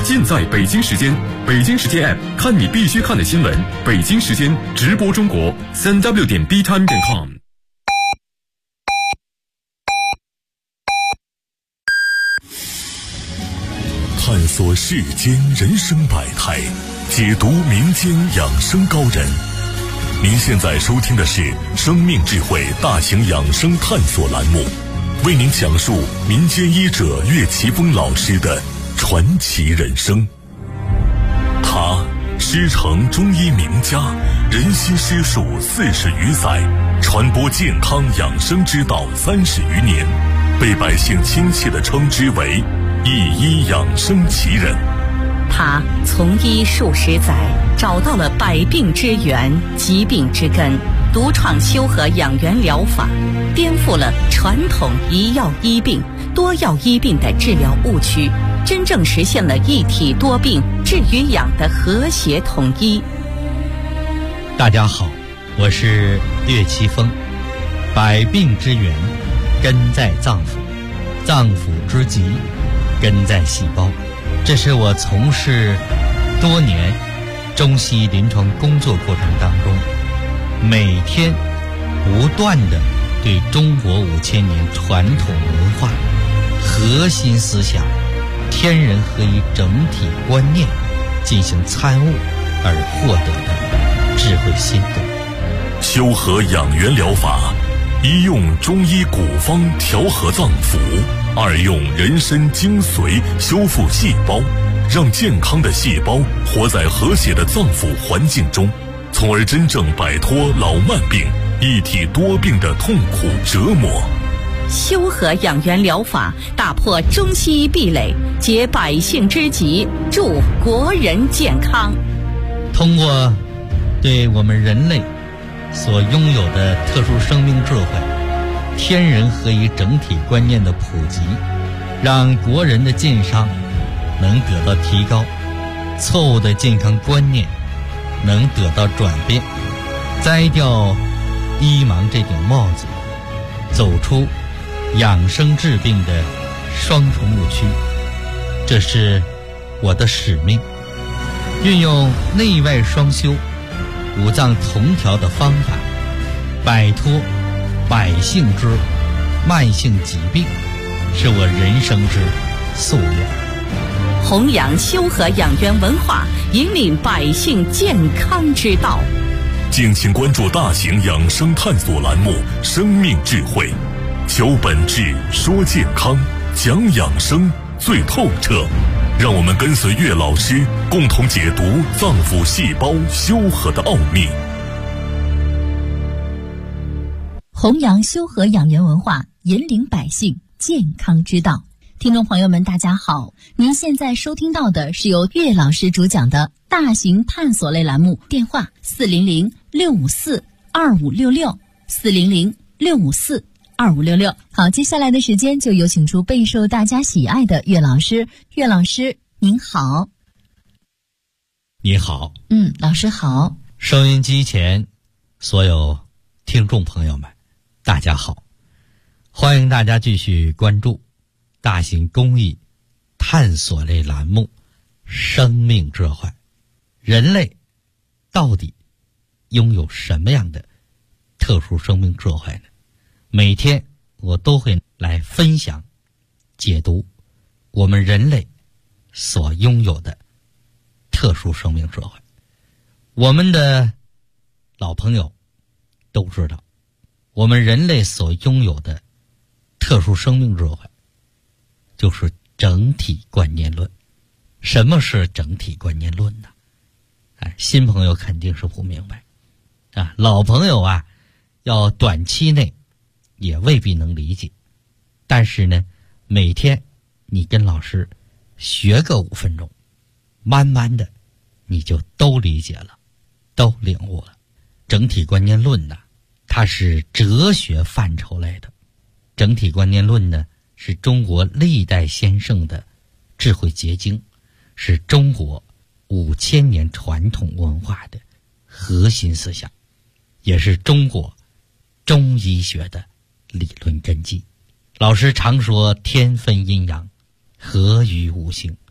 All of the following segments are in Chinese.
尽在北京时间。北京时间 App 看你必须看的新闻。北京时间直播中国3w.btime.com。 探索世间人生百态，解读民间养生高人。您现在收听的是生命智慧大型养生探索栏目，为您讲述民间医者岳奇峰老师的传奇人生。他师承中医名家，人心师术40余载，传播健康养生之道30余年，被百姓亲切地称之为一医养生奇人。 他从医数十载，找到了百病之源、疾病之根，独创修和养元疗法，颠覆了传统一药医病、多药医病的治疗误区，真正实现了一体多病、治与养的和谐统一。 大家好，我是岳奇峰。百病之源根在脏腑，脏腑之疾根在细胞。这是我从事多年中西医临床工作过程当中，每天不断地对中国5000年传统文化核心思想天人合一整体观念进行参悟而获得的智慧心得。 修和养元疗法，一用中医古方调和脏腑，二用人参精髓修复细胞，让健康的细胞活在和谐的脏腑环境中，从而真正摆脱老慢病、一体多病的痛苦折磨。 修和养元疗法打破中西医壁垒，解百姓之急，助国人健康。 通过对我们人类所拥有的特殊生命智慧、天人合一整体观念的普及，让国人的健康能得到提高，错误的健康观念能得到转变，摘掉医盲这顶帽子，走出养生治病的双重误区。这是我的使命，运用内外双修、五脏同调的方法，摆脱百姓之慢性疾病，是我人生之夙愿。 弘扬修和养元文化，引领百姓健康之道。 敬请关注大型养生探索栏目《生命智慧》，求本质，说健康，讲养生最透彻。让我们跟随岳老师，共同解读脏腑细胞修和的奥秘。 弘扬修和养元文化，引领百姓健康之道。听众朋友们，大家好，您现在收听到的是由岳老师主讲的大型探索类栏目，电话400-654-2566，400-654-2566。好，接下来的时间就有请出备受大家喜爱的岳老师。岳老师您好。 你好。 老师好。 收音机前所有听众朋友们大家好，欢迎大家继续关注大型公益探索类栏目《生命智慧》。人类到底拥有什么样的特殊生命智慧呢？每天我都会来分享解读我们人类所拥有的特殊生命智慧。我们的老朋友都知道，我们人类所拥有的特殊生命智慧就是整体观念论。什么是整体观念论呢？新朋友肯定是不明白老朋友要短期内也未必能理解，但是呢，每天你跟老师学个5分钟，慢慢的你就都理解了，都领悟了。整体观念论呢，它是哲学范畴类的。整体观念论呢，是中国历代先圣的智慧结晶，是中国5000年传统文化的核心思想，也是中国中医学的理论根基。老师常说天分阴阳，合于五行，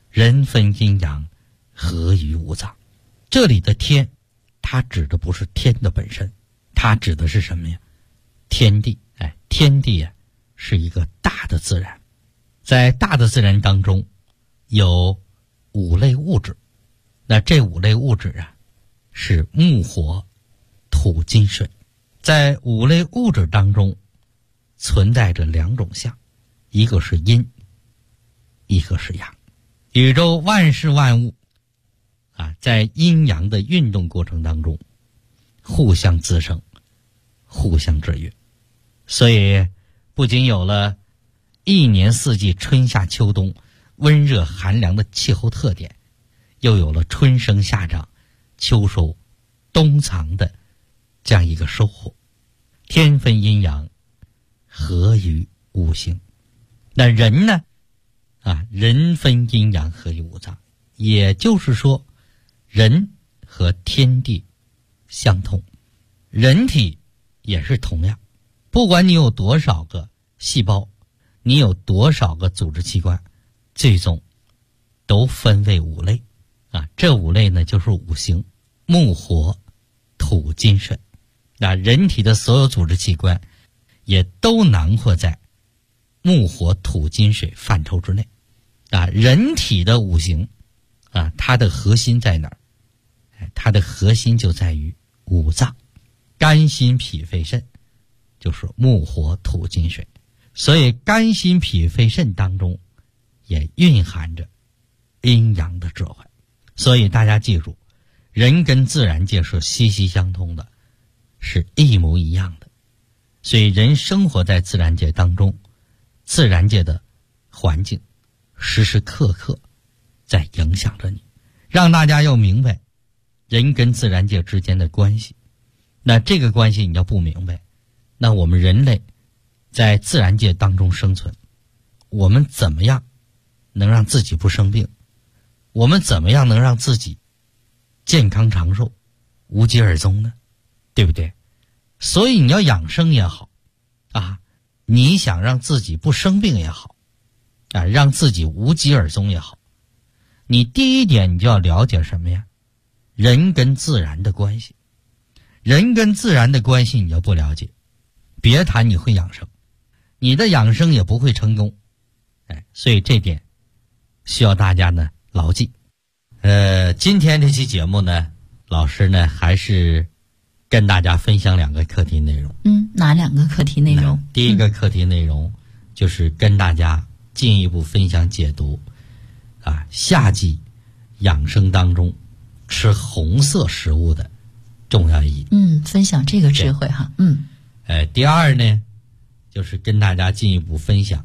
人分阴阳，合于五脏。这里的天，它指的不是天的本身，它指的是什么呀？天地。天地是一个大的自然，在大的自然当中有5类物质，那这5类物质是木火土金水。在5类物质当中存在着2种相，一个是阴，一个是阳。宇宙万事万物在阴阳的运动过程当中互相滋生，互相制约。所以不仅有了一年四季春夏秋冬温热寒凉的气候特点，又有了春生夏长秋收冬藏的这样一个收获。天分阴阳，合于五行。那人呢人分阴阳，合于五脏，也就是说人和天地相通，人体也是同样，不管你有多少个细胞，你有多少个组织器官，最终都分为5类这5类呢就是五行：木火土金水。那人体的所有组织器官也都囊括在木火土金水范畴之内人体的五行它的核心在哪儿？它的核心就在于五脏，肝心脾肺肾就是木火土金水。所以肝心脾肺肾当中也蕴含着阴阳的智慧。所以大家记住，人跟自然界是息息相通的，是一模一样的。所以人生活在自然界当中，自然界的环境时时刻刻在影响着你，让大家要明白人跟自然界之间的关系。那这个关系你要不明白，那我们人类在自然界当中生存，我们怎么样能让自己不生病？我们怎么样能让自己健康长寿，无疾而终呢？对不对？所以你要养生也好你想让自己不生病也好让自己无疾而终也好，你第一点你就要了解什么呀？人跟自然的关系。人跟自然的关系你要不了解，别谈你会养生，你的养生也不会成功。所以这点需要大家呢牢记。今天这期节目呢，老师呢还是跟大家分享2个课题内容。 哪2个课题内容？ 第一个课题内容就是跟大家进一步分享解读夏季养生当中吃红色食物的重要意义。 分享这个智慧哈。 第二呢，就是跟大家进一步分享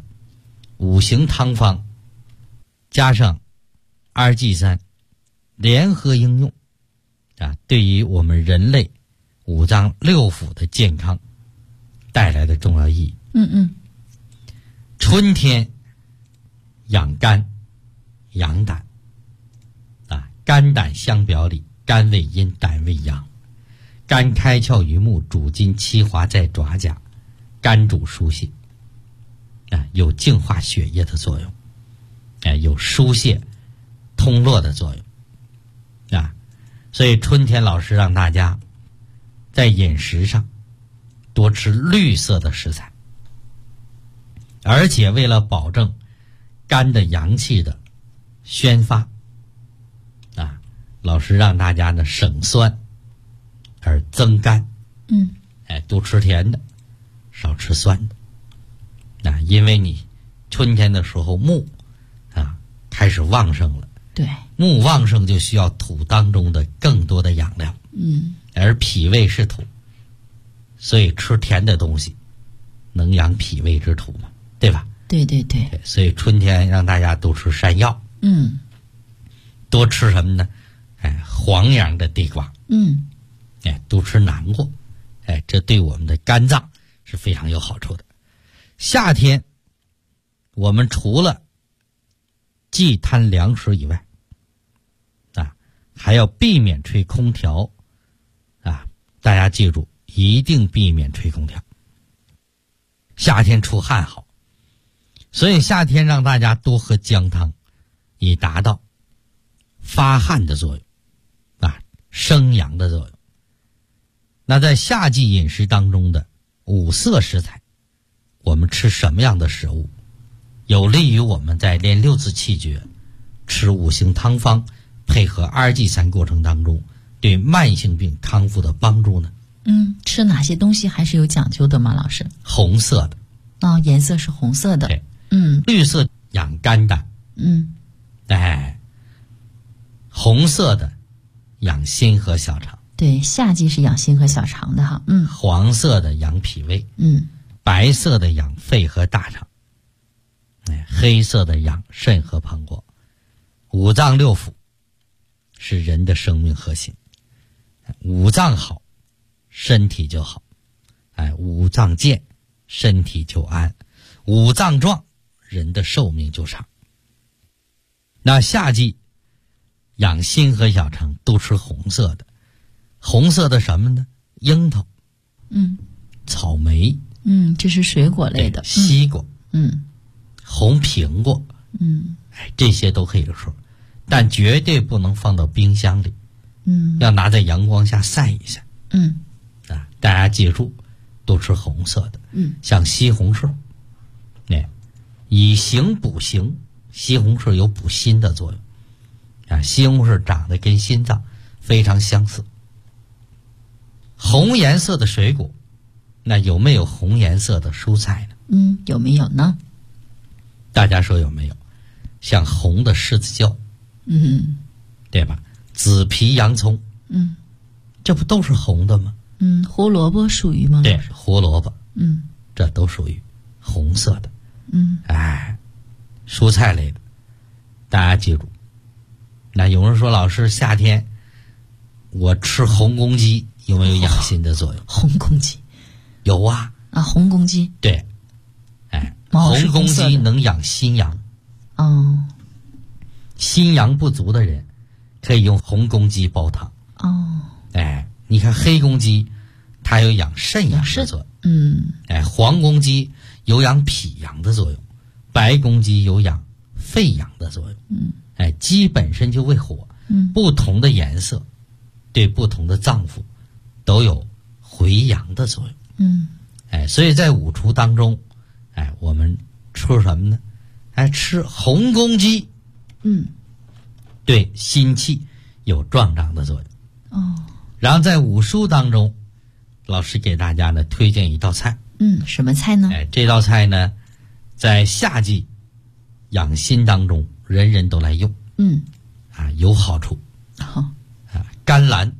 5行汤方加上2G3联合应用对于我们人类5脏6腑的健康带来的重要意义。春天养肝养胆肝胆相表里，肝为阴，胆为阳。肝开窍于目，主筋气滑在爪甲，肝主疏泄有净化血液的作用有疏泄通络的作用所以春天老师让大家在饮食上多吃绿色的食材，而且为了保证肝的阳气的宣发老师让大家呢省酸而增甘。多吃甜的，少吃酸的因为你春天的时候木开始旺盛了。 对， 木旺盛就需要土当中的更多的养料。而脾胃是土，所以吃甜的东西能养脾胃之土嘛，对吧？ 对。 所以春天让大家多吃山药。多吃什么呢？黄瓤的地瓜。多吃南瓜。这对我们的肝脏是非常有好处的。夏天我们除了忌贪凉食以外还要避免吹空调大家记住，一定避免吹空调。夏天出汗好，所以夏天让大家多喝姜汤， 以达到发汗的作用啊，生阳的作用。那在夏季饮食当中的五色食材，我们吃什么样的食物有利于我们在练六字气诀、吃五行汤方配合2G3过程当中对慢性病康复的帮助呢？ 吃哪些东西还是有讲究的吗，老师？ 红色的颜色是红色的。 对，绿色养肝胆，红色的养心和小肠。 对，夏季是养心和小肠的哈。 黄色的养脾胃，白色的养肺和大肠，黑色的养肾和膀胱。五脏六腑是人的生命核心，五脏好，身体就好，五脏健，身体就安，五脏壮，人的寿命就长。那夏季养心和小肠都吃红色的，红色的什么呢？樱桃，草莓， 这是水果类的， 西瓜，红苹果，这些都可以说，但绝对不能放到冰箱里，要拿在阳光下晒一下，大家记住，都吃红色的，像西红柿，以形补形，西红柿有补心的作用，西红柿长得跟心脏非常相似。红颜色的水果，那有没有红颜色的蔬菜呢？ 有没有呢？ 大家说有没有？像红的柿子椒，对吧？紫皮洋葱，这不都是红的吗？ 胡萝卜属于吗？ 对，胡萝卜，这都属于红色的。蔬菜类的，大家记住。那有人说，老师，夏天我吃红公鸡有没有养心的作用？ 红公鸡有啊。 红公鸡， 对，红公鸡能养心阳。心阳不足的人可以用红公鸡煲汤。你看黑公鸡它有养肾阳的作用，黄公鸡有养脾阳的作用，白公鸡有养肺阳的作用。鸡本身就为火，不同的颜色对不同的脏腑都有回阳的作用。所以在五畜当中，我们吃什么呢？吃红公鸡，对心气有壮长的作用。然后在五蔬当中，老师给大家呢推荐一道菜。 什么菜呢？ 这道菜呢，在夏季养心当中，人人都来用。有好处。甘蓝，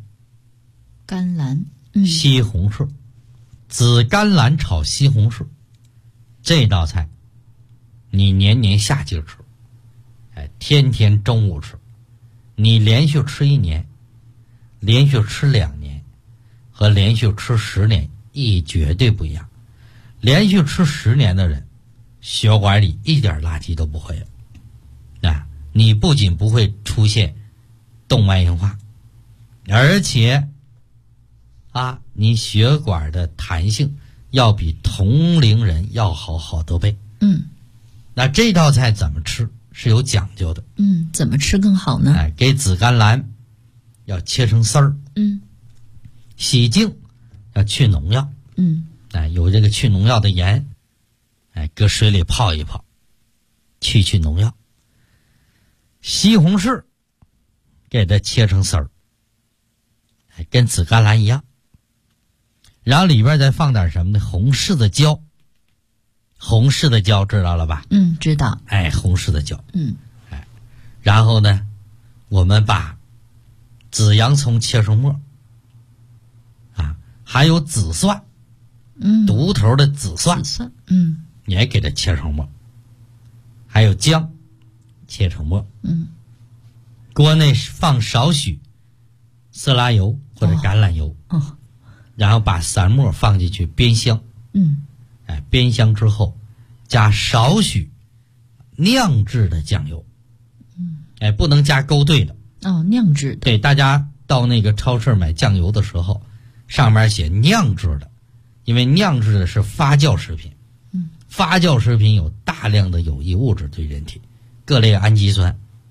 西红柿，紫甘蓝炒西红柿，这道菜你年年夏季吃，天天中午吃，你连续吃1年，连续吃2年，和连续吃10年意义绝对不一样。连续吃10年的人，血管里一点垃圾都不会有。你不仅不会出现动脉硬化，而且你血管的弹性要比同龄人要好好多倍。那这道菜怎么吃是有讲究的。 怎么吃更好呢？ 给紫甘蓝要切成丝儿，洗净，要去农药，有这个去农药的盐，搁水里泡一泡，去农药。西红柿给它切成丝儿，跟紫甘蓝一样，然后里边再放点什么呢？红柿子椒。红柿子椒知道了吧？ 知道。 红柿子椒。然后呢，我们把紫洋葱切成末，还有紫蒜，独头的紫蒜，你也给它切成末，还有姜，切成末。锅内放少许色拉油或者橄榄油，然后把散末放进去煸香。煸香之后，加少许酿制的酱油。不能加勾兑的。 酿制的。 对，大家到那个超市买酱油的时候，上面写酿制的，因为酿制的是发酵食品。发酵食品有大量的有益物质对人体，各类氨基酸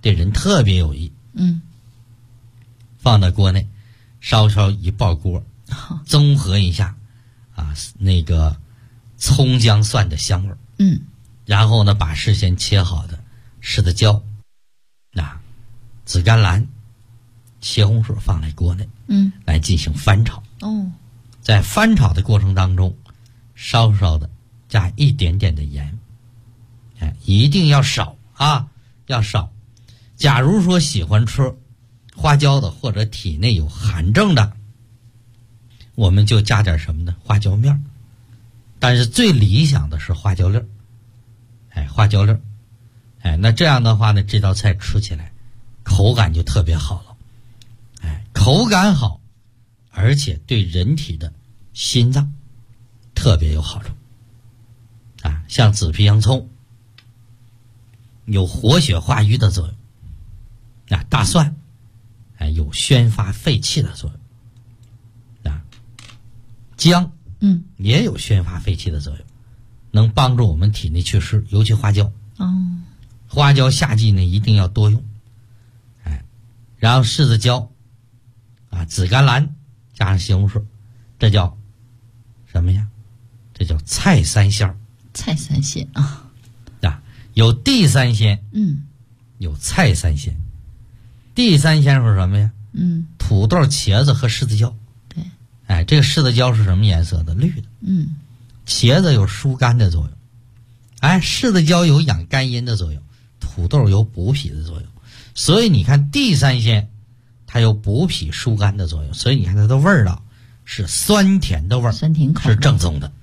对人特别有益。放到锅内，稍稍一爆锅，综合一下那个葱姜蒜的香味。然后呢，把事先切好的柿子椒、紫甘蓝、茄红薯放在锅内，来进行翻炒。在翻炒的过程当中，稍稍的加一点点的盐，一定要少要少。假如说喜欢吃花椒的或者体内有寒症的，我们就加点什么呢？花椒面。但是最理想的是花椒粒儿。花椒粒儿，那这样的话呢，这道菜吃起来口感就特别好了。口感好，而且对人体的心脏特别有好处。像紫皮洋葱有活血化瘀的作用，大蒜有宣发肺气的作用，姜也有宣发肺气的作用，能帮助我们体内祛湿，尤其花椒。花椒夏季呢一定要多用。然后柿子椒紫甘蓝加上西红柿，这叫什么呀？这叫菜三鲜。 菜三鲜有地三鲜，有菜三鲜。地三鲜是什么呀？土豆、茄子和柿子椒。对，这个柿子椒是什么颜色的？绿的。茄子有疏肝的作用，柿子椒有养肝阴的作用，土豆有补脾的作用。所以你看地三鲜它有补脾疏肝的作用，所以你看它的味道是酸甜的味儿， 酸甜口是正宗的。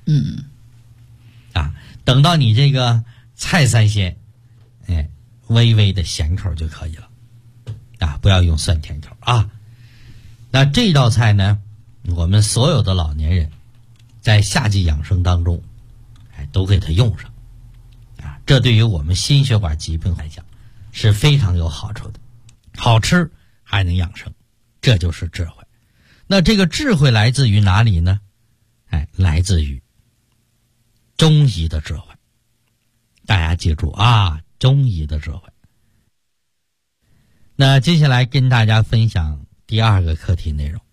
等到你这个菜三鲜，微微的咸口就可以了，不要用酸甜口那这道菜呢，我们所有的老年人在夏季养生当中，都给它用上，这对于我们心血管疾病来讲是非常有好处的，好吃还能养生，这就是智慧。那这个智慧来自于哪里呢？来自于中医的智慧。大家记住中医的智慧。那接下来跟大家分享第二个课题内容，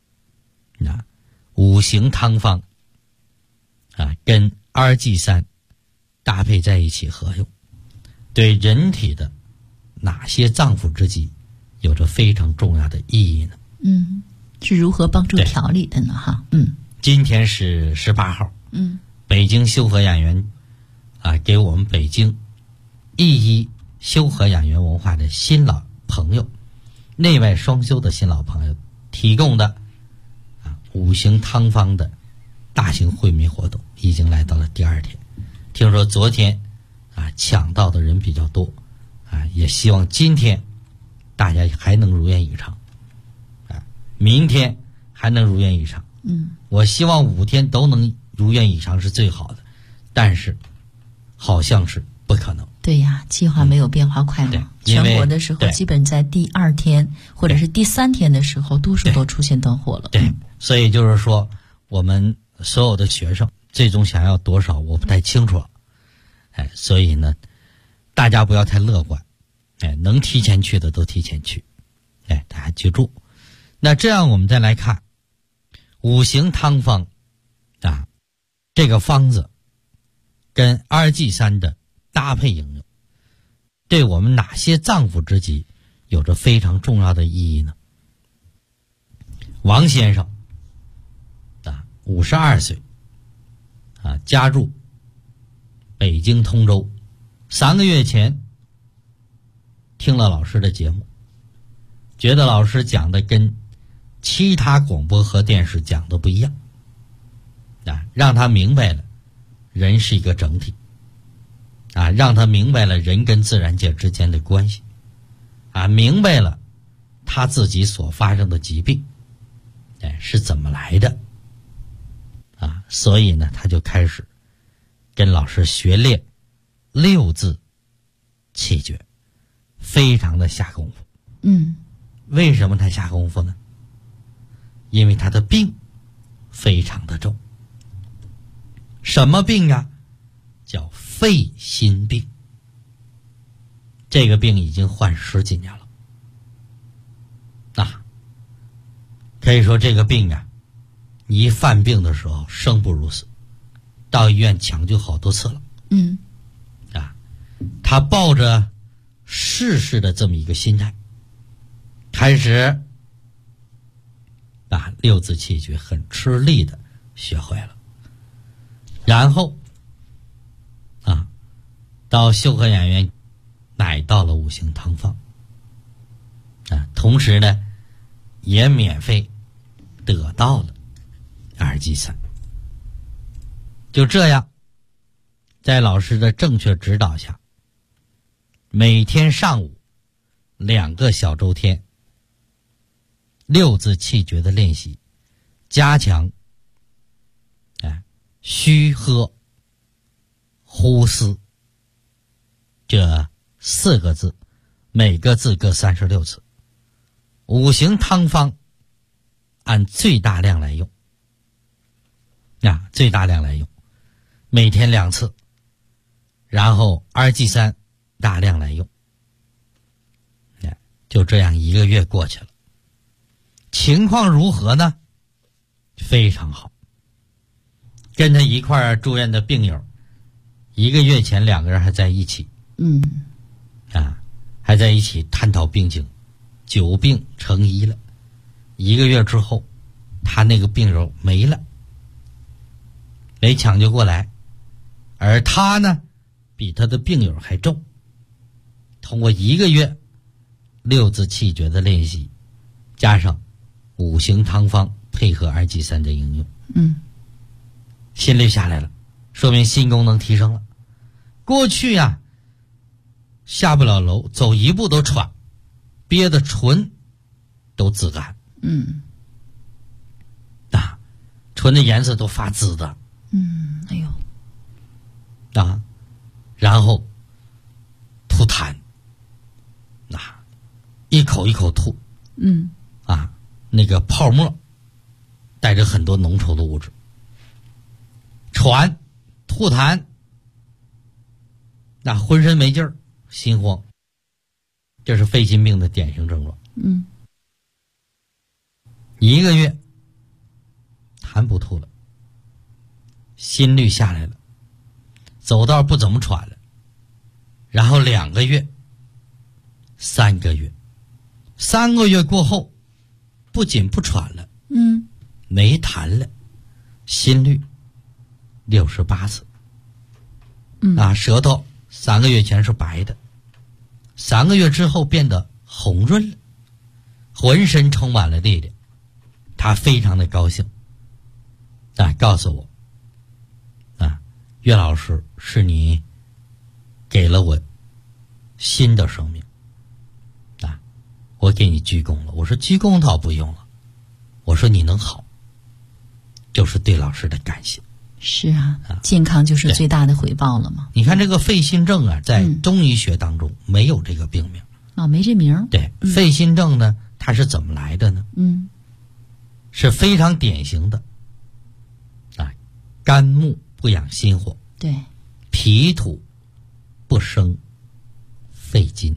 五行汤方跟2G3搭配在一起合用，对人体的哪些脏腑之疾有着非常重要的意义呢？ 是如何帮助调理的呢？ 今天是18号，北京修和养元给我们北京1修和养元文化的新老朋友，内外双修的新老朋友提供的五行汤方的大型惠民活动已经来到了第2天。听说昨天抢到的人比较多也希望今天大家还能如愿以偿明天还能如愿以偿。我希望5天都能如愿以偿是最好的，但是好像是不可能。 对呀，计划没有变化快嘛。全国的时候基本在第2天或者是第3天的时候多数都出现断货了。 对，所以就是说我们所有的学生最终想要多少我不太清楚了，所以呢大家不要太乐观，能提前去的都提前去，大家记住。那这样我们再来看五行汤方这个方子跟2G3的搭配应用，对我们哪些脏腑之疾有着非常重要的意义呢？王先生52岁家住北京通州，3个月前听了老师的节目，觉得老师讲的跟其他广播和电视讲的不一样让他明白了人是一个整体让他明白了人跟自然界之间的关系明白了他自己所发生的疾病是怎么来的所以呢他就开始跟老师学练6字气诀，非常的下功夫。为什么他下功夫呢？因为他的病非常的重。什么病叫肺心病。 这个病已经患10几年了。可以说这个病啊，你一犯病的时候生不如死，到医院抢救好多次了。他抱着试试的这么一个心态，开始把六字气诀很吃力的学会了，然后到修和养元买到了五行汤方，同时呢也免费得到了2剂3。就这样，在老师的正确指导下，每天上午2个小周天六字气诀的练习，加强虚喝呼思这4个字，每个字各36次。五行汤方按最大量来用，最大量来用，每天2次，然后2剂3大量来用。就这样1个月过去了，情况如何呢？非常好。跟他一块儿住院的病友，1个月前2个人还在一起，还在一起探讨病情，久病成医了。1个月之后，他那个病友没了，没抢救过来，而他呢，比他的病友还重。通过1个月六字气诀的练习，加上五行汤方配合2剂3的应用，心率下来了，说明心功能提升了。过去下不了楼，走1步都喘，憋得唇都紫干，唇的颜色都发紫的， 哎呦， 然后吐痰，一口一口吐，那个泡沫带着很多浓稠的物质，喘吐痰，浑身没劲儿，心慌，这是肺心病的典型症状。1个月痰不吐了，心率下来了，走道不怎么喘了，然后2个月3个月，3个月过后不仅不喘了，没痰了，心率68次，舌头3个月前是白的，3个月之后变得红润了，浑身充满了力量。他非常的高兴，告诉我，岳老师，是你给了我新的生命，我给你鞠躬了。我说鞠躬倒不用了，我说你能好，就是对老师的感谢。 是健康就是最大的回报了嘛。 你看这个肺心症在中医学当中没有这个病名， 没这名。 对，肺心症呢，它是怎么来的呢？是非常典型的，肝木不养心火， 对， 脾土不生肺金，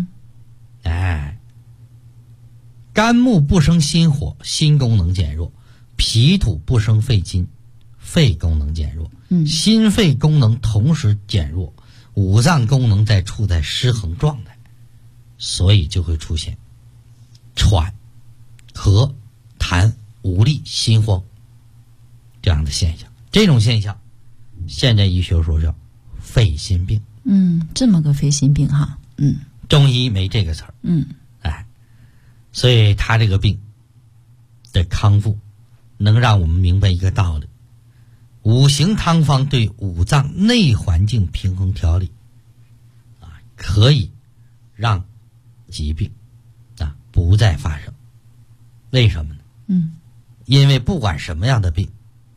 肝木不生心火，心功能减弱；脾土不生肺金，肺功能减弱。心肺功能同时减弱，五脏功能处在失衡状态，所以就会出现喘、咳、痰、无力、心慌这样的现象。这种现象现在医学说叫肺心病。 这么个肺心病哈。 中医没这个词儿。所以他这个病的康复能让我们明白一个道理，五行汤方对五脏内环境平衡调理可以让疾病不再发生。为什么呢？因为不管什么样的病，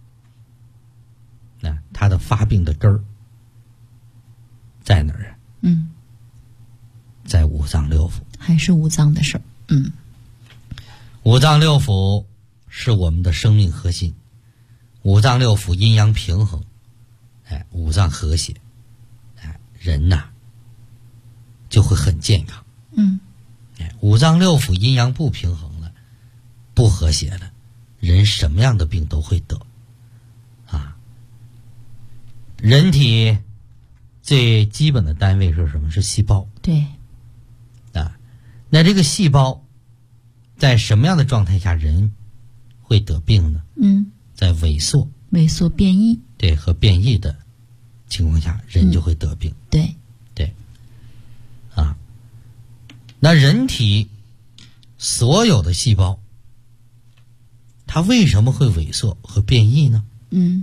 它的发病的根儿在哪儿？在五脏六腑。 还是五脏的事儿。 五脏六腑是我们的生命核心，五脏六腑阴阳平衡，五脏和谐，人就会很健康。五脏六腑阴阳不平衡了，不和谐了，人什么样的病都会得啊。人体最基本的单位是什么？是细胞。 对啊，那这个细胞在什么样的状态下人会得病呢？在萎缩变异， 对，和变异的情况下，人就会得病。 对啊，那人体所有的细胞，它为什么会萎缩和变异呢？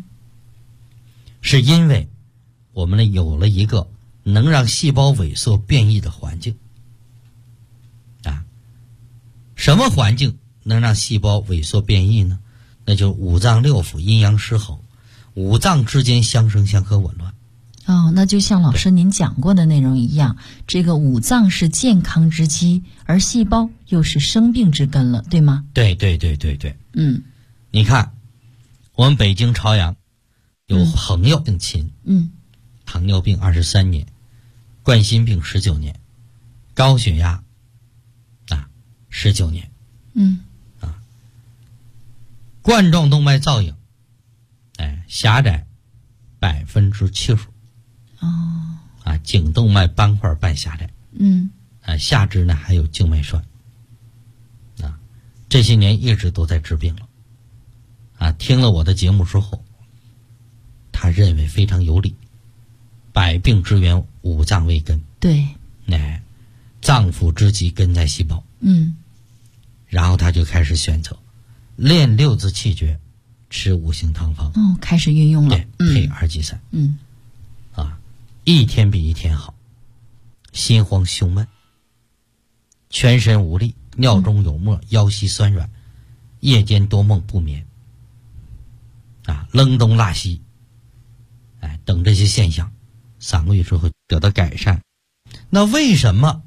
是因为我们有了一个能让细胞萎缩变异的环境啊。什么环境能让细胞萎缩变异呢？那就是五脏六腑阴阳失衡，五脏之间相生相克紊乱。 那就像老师您讲过的内容一样，这个五脏是健康之基，而细胞又是生病之根了，对吗？ 对。你看，我们北京朝阳有朋友姓秦，糖尿病23年，冠心病19年，高血压19年，冠状动脉造影，狭窄70%，颈动脉斑块半狭窄，下肢呢还有静脉栓，这些年一直都在治病了，听了我的节目之后，他认为非常有理，百病之源五脏为根， 对， 脏腑之极根在细胞，然后他就开始选择练六字气诀，吃五行汤方， 开始运用了， 配二剂散，一天比一天好，心慌胸闷，全身无力，尿中有沫，腰膝酸软，夜间多梦不眠，冷冬纳西，等这些现象3个月之后得到改善。那为什么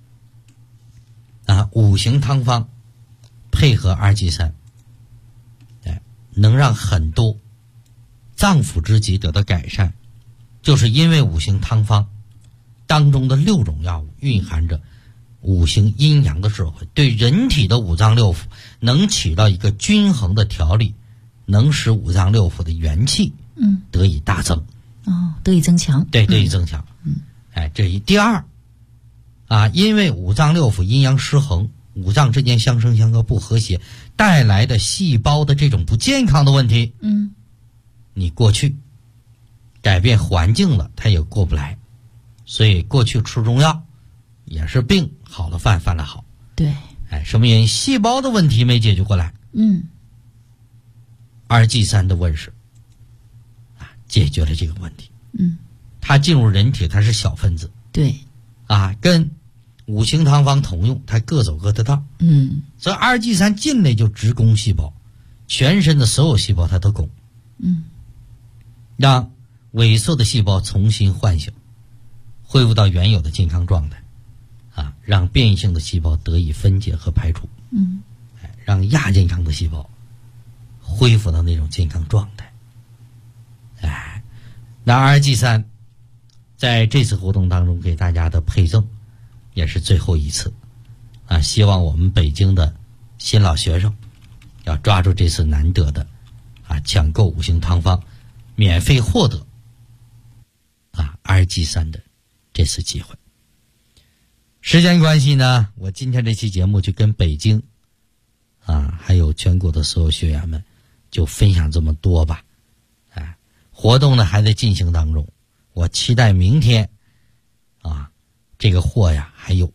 五行汤方配合二剂散，能让很多脏腑之疾得到改善？就是因为五行汤方当中的6种药物蕴含着五行阴阳的智慧，对人体的五脏六腑能起到一个均衡的调理，能使五脏六腑的元气得以大增， 得以增强， 对，得以增强。这一。第二因为五脏六腑阴阳失衡，五脏之间相生相克不和谐带来的细胞的这种不健康的问题，你过去改变环境了，它也过不来，所以过去吃中药也是病好了犯了好。 对， 什么原因？细胞的问题没解决过来。二剂散的问世解决了这个问题。它进入人体，它是小分子， 对， 跟五行汤方同用，它各走各的道。所以二剂散进来就直攻细胞，全身的所有细胞它都攻，让萎缩的细胞重新唤醒，恢复到原有的健康状态，让变异性的细胞得以分解和排除，让亚健康的细胞恢复到那种健康状态。那二剂散在这次活动当中给大家的配赠也是最后一次，希望我们北京的新老学生要抓住这次难得的抢购五行汤方免费获得二剂散的这次机会。时间关系呢，我今天这期节目就跟北京还有全国的所有学员们就分享这么多吧。活动呢还在进行当中，我期待明天这个货呀还有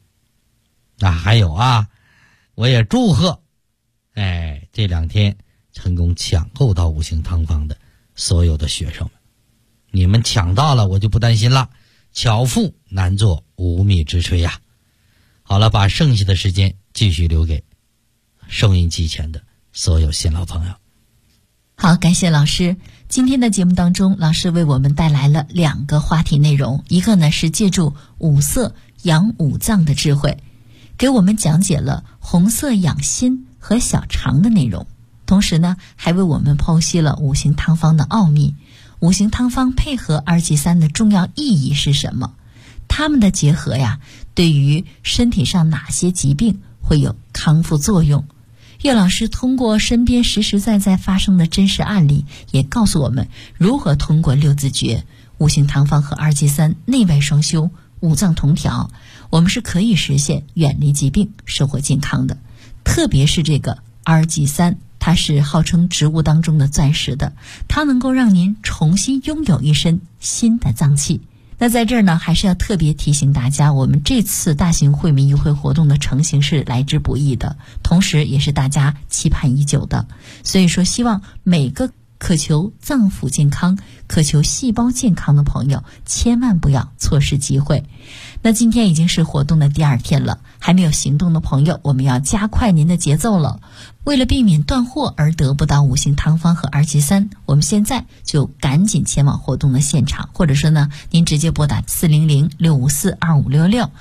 我也祝贺这2天成功抢购到五行汤方的所有的学生们，你们抢到了我就不担心了，巧妇难做无米之炊呀。好了，把剩下的时间继续留给收音机前的所有新老朋友。 好，感谢老师。今天的节目当中，老师为我们带来了2个话题内容，一个呢是借助五色养五脏的智慧，给我们讲解了红色养心和小肠的内容，同时呢还为我们剖析了五行汤方的奥秘，五行汤方配合二剂散的重要意义是什么， 它们的结合呀，对于身体上哪些疾病会有康复作用。岳老师通过身边实实在在发生的真实案例，也告诉我们如何通过六字诀、五行汤方和2忌3内外双修、五脏同调，我们是可以实现远离疾病、生活健康的。特别是这个2忌3，它是号称植物当中的钻石的，它能够让您重新拥有一身新的脏器。那在这儿呢，还是要特别提醒大家，我们这次大型惠民优惠活动的成型是来之不易的，同时也是大家期盼已久的。所以说，希望每个渴求脏腑健康、渴求细胞健康的朋友，千万不要错失机会。那今天已经是活动的第2天了，还没有行动的朋友，我们要加快您的节奏了。为了避免断货而得不到五行汤方和2忌3，我们现在就赶紧前往活动的现场，或者说呢，您直接拨打400-654-2566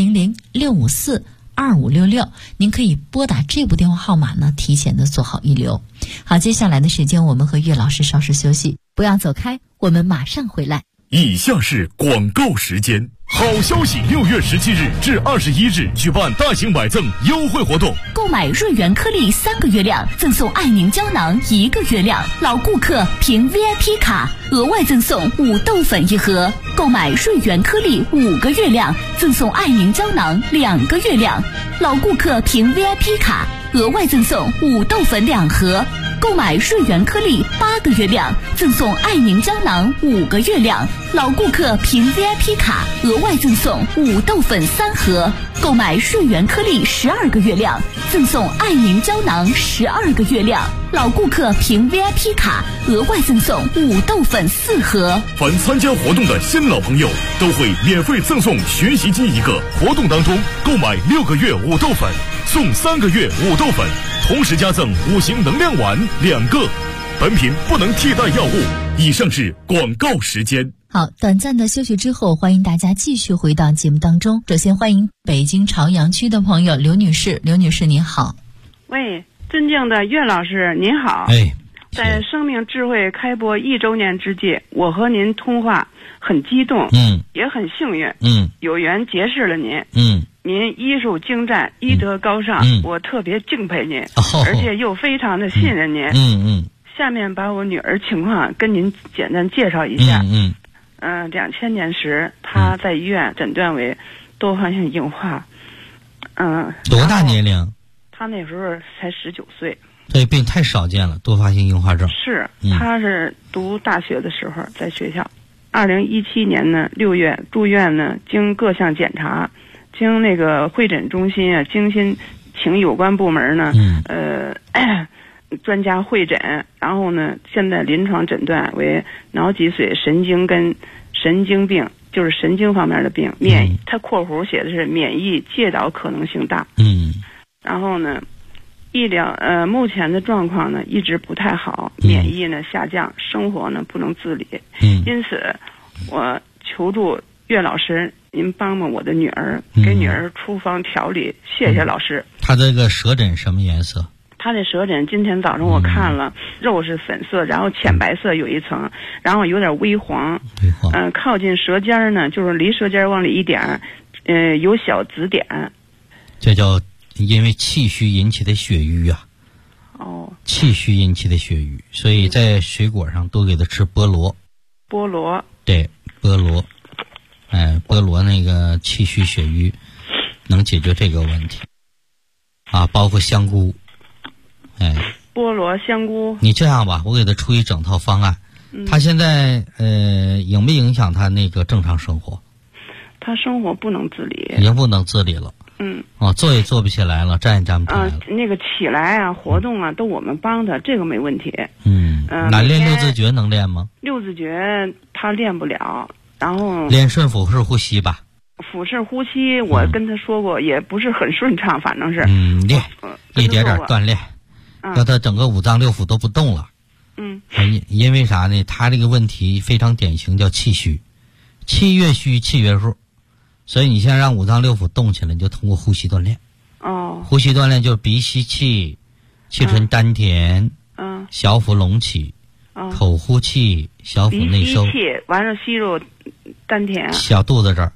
400-654-2566，您可以拨打这部电话号码呢，提前的做好预留。好，接下来的时间我们和岳老师稍事休息，不要走开，我们马上回来。 以下是广告时间。好消息！6月17日至21日举办大型买赠优惠活动， 购买瑞元颗粒3个月量，赠送爱凝胶囊1个月量，老顾客凭 VIP 卡额外赠送5豆粉1盒；购买瑞元颗粒5个月量，赠送爱凝胶囊2个月量，老顾客凭 VIP 卡额外赠送5豆粉2盒；购买瑞元颗粒8个月量，赠送爱凝胶囊5个月量，老顾客凭 VIP 卡额外赠送5豆粉3盒；购买瑞元颗粒12个月量，赠送爱凝胶囊12个月量，老顾客凭 VIP 卡额外赠送5豆粉4盒。 凡参加活动的新老朋友都会免费赠送学习机1个。活动当中购买6个月5豆粉，送3个月5豆粉，同时加赠5行能量丸2个。本品不能替代药物。以上是广告时间。 好，短暂的休息之后，欢迎大家继续回到节目当中。首先欢迎北京朝阳区的朋友刘女士。刘女士您好。 喂，尊敬的岳老师您好。 哎， 在生命智慧开播1周年之际，我和您通话很激动，也很幸运，有缘结识了您，您医术精湛，医德高尚，我特别敬佩您，而且又非常的信任您，下面把我女儿情况跟您简单介绍一下。2000年时，她在医院诊断为多发性硬化。 多大年龄？ 她那时候才19岁。 这病太少见了，多发性硬化症。 是，她是读大学的时候在学校。2017年呢6月住院呢，经各项检查，经那个会诊中心啊，精心请有关部门呢，专家会诊，然后呢，现在临床诊断为脑脊髓神经跟神经病，就是神经方面的病。它括弧写的是免疫介导可能性大。然后呢，医疗目前的状况呢一直不太好，免疫呢下降，生活呢不能自理。因此我求助岳老师，您帮帮我的女儿，给女儿出方调理。谢谢老师。 她这个舌诊什么颜色？ 她的舌诊今天早上我看了，肉是粉色，然后浅白色有一层，然后有点微黄。靠近舌尖呢，就是离舌尖往里一点，有小紫点。 这叫因为气虚引起的血瘀啊。气虚引起的血瘀，所以在水果上多给她吃菠萝。 菠萝。对， 菠萝。菠萝那个气虚血瘀能解决这个问题啊，包括香菇。 菠萝香菇。 你这样吧，我给他出一整套方案。他现在影不影响他那个正常生活？ 他生活不能自理， 已经不能自理了。坐也坐不起来了，站也站不起来了。 那个起来啊，活动啊，都我们帮他，这个没问题。 那练六字诀能练吗？ 六字诀他练不了，然后练顺腹式呼吸吧。 腹式呼吸我跟他说过，也不是很顺畅，反正是练一点点锻炼。让他整个五脏六腑都不动了。因为啥呢？他这个问题非常典型，叫气虚，气越虚气越弱，所以你现在让五脏六腑动起来，你就通过呼吸锻炼。呼吸锻炼就是鼻吸气，气沉丹田，小腹隆起，口呼气，小腹内收。 鼻吸气完了吸入丹田， 小肚子这儿，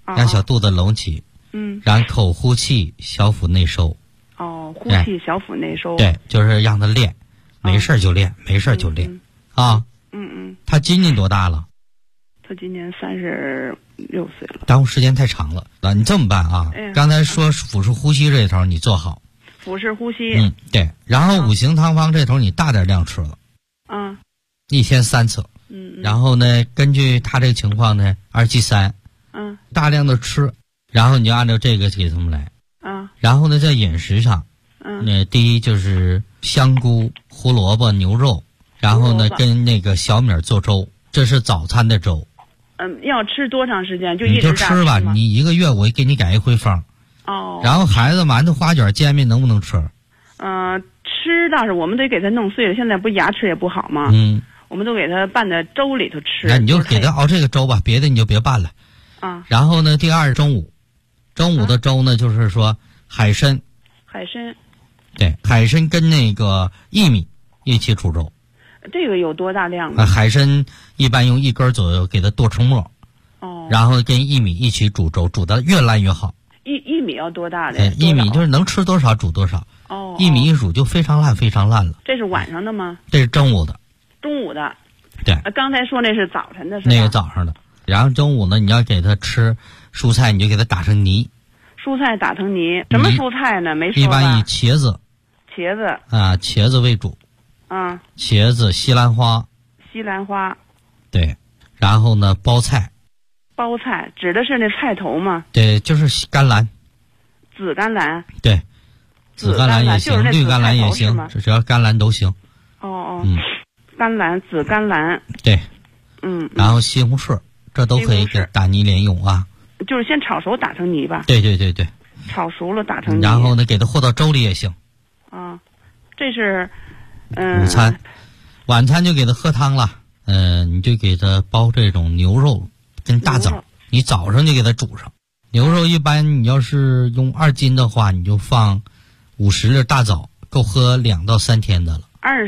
让小肚子隆起，然后口呼气，小腹内收。 呼气小腹内收。 对，就是让他练，没事就练，没事就练啊。他今年多大了？ 他今年36岁了。 耽误时间太长了。你这么办啊？刚才说腹式呼吸这头你做好。 腹式呼吸。 对。然后五行汤方这头你大点量吃了。1天3次。然后呢，根据他这个情况呢，2忌3。大量的吃，然后你就按照这个给他们来。然后呢，在饮食上，第一就是香菇、胡萝卜、牛肉，然后呢跟那个小米做粥，这是早餐的粥。 要吃多长时间？就一直你就吃吧，你1个月我给你改一回方。然后孩子馒头、花卷、煎饼能不能吃？ 吃倒是我们得给他弄碎了，现在不牙齿也不好吗？我们都给他拌在粥里头吃。 那你就给他熬这个粥吧，别的你就别拌了。然后呢，第二中午的粥呢，就是说海参。对，海参跟那个薏米一起煮粥。 这个有多大量呢？ 海参一般用1根左右给它剁成末。然后跟薏米一起煮粥，煮得越烂越好。 薏米要多大的？ 薏米就是能吃多少煮多少。薏米一煮就非常烂，非常烂了。 这是晚上的吗？ 这是中午的。 中午的。 对。 刚才说那是早晨的是吧？ 那个早上的。然后中午呢，你要给他吃蔬菜，你就给他打成泥。 蔬菜打成泥，什么蔬菜呢？没说吧。 一般以茄子茄子为主。茄子、西兰花。对。然后呢，包菜指的是那菜头吗？ 对，就是甘蓝。 紫甘蓝。 对。紫甘蓝也行，绿甘蓝也行，只要甘蓝都行。 甘蓝、紫甘蓝。 对。然后西红柿，这都可以给打泥连用啊。 就是先炒熟打成泥吧。 对。 炒熟了打成泥。 然后呢，给它和到粥里也行。 这是午餐。晚餐就给他喝汤了。你就给他煲这种牛肉跟大枣，你早上就给他煮上。牛肉一般你要是用2斤的话，你就放50粒大枣，够喝2到3天的了。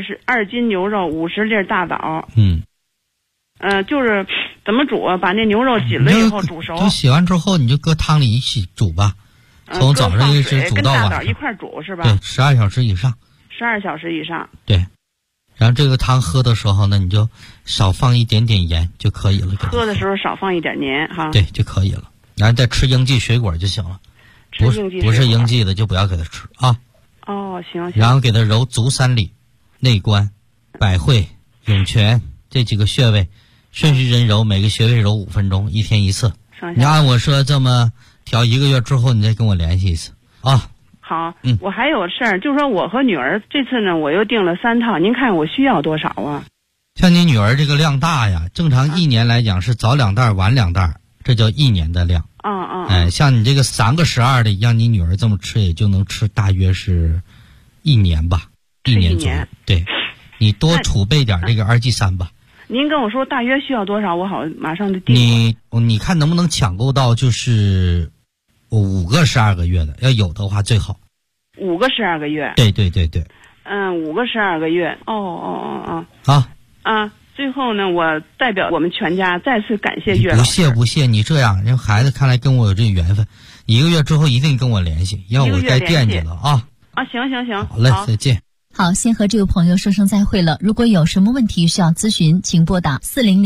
2斤牛肉50粒大枣。就是怎么煮啊？把那牛肉洗了以后煮熟。 就洗完之后你就搁汤里一起煮吧，从早上一直煮到晚上。 跟大枣一块煮是吧？ 对，12小时以上。 12小时以上。 对。然后这个汤喝的时候呢，你就少放一点点盐就可以了。 喝的时候少放一点盐哈。 对，就可以了。然后再吃应季水果就行了。不是应季的就不要给他吃啊。 行。 然后给他揉足3里、内关、百会、涌泉这几个穴位，顺时针揉，每个穴位揉5分钟，1天1次。你按我说这么调1个月之后，你再跟我联系一次啊。 好。我还有事儿，就是说我和女儿这次呢，我又订了3套，您看我需要多少啊？ 像你女儿这个量大呀，正常1年来讲是早2袋晚2袋，这叫1年的量。像你这个3个12的，让你女儿这么吃，也就能吃大约是1年吧，1年左右。对，你多储备点这个2忌3吧。 您跟我说大约需要多少，我好马上就订。 你看能不能抢购到就是5个12个月的，要有的话最好。 5个12个月。 对。 5个12个月。最后呢，我代表我们全家再次感谢岳老师。 不谢，你这样让孩子看来跟我有这缘分，1个月之后一定跟我联系，要我该惦记了啊。 行。 好嘞，再见。 好，先和这位朋友说声再会了。如果有什么问题需要咨询，请拨打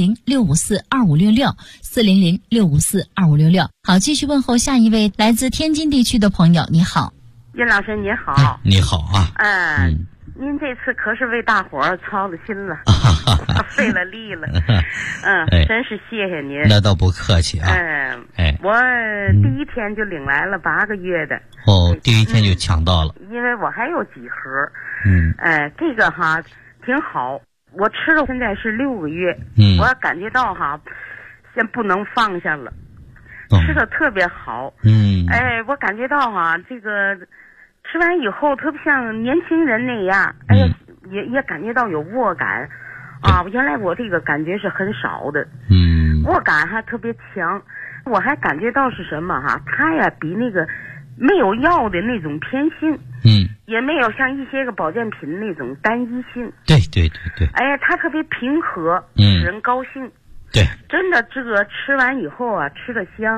400-654-2566，400-654-2566。好，继续问候下一位来自天津地区的朋友。你好， 岳老师你好。 你好啊。 您这次可是为大伙儿操了心了，费了力了。真是谢谢您。 那倒不客气啊。 我第1天就领来了8个月的。 第1天就抢到了。 因为我还有几盒。这个哈挺好，我吃了现在是6个月。我感觉到哈，先不能放下了，吃的特别好。我感觉到哈，这个吃完以后特别像年轻人那样。也感觉到有握感啊。原来我这个感觉是很少的。握感还特别强。我还感觉到是什么哈，它呀比那个没有药的那种偏性。也没有像一些个保健品那种单一性。 对。 它特别平和，使人高兴。 对， 真的这个吃完以后啊，吃得香。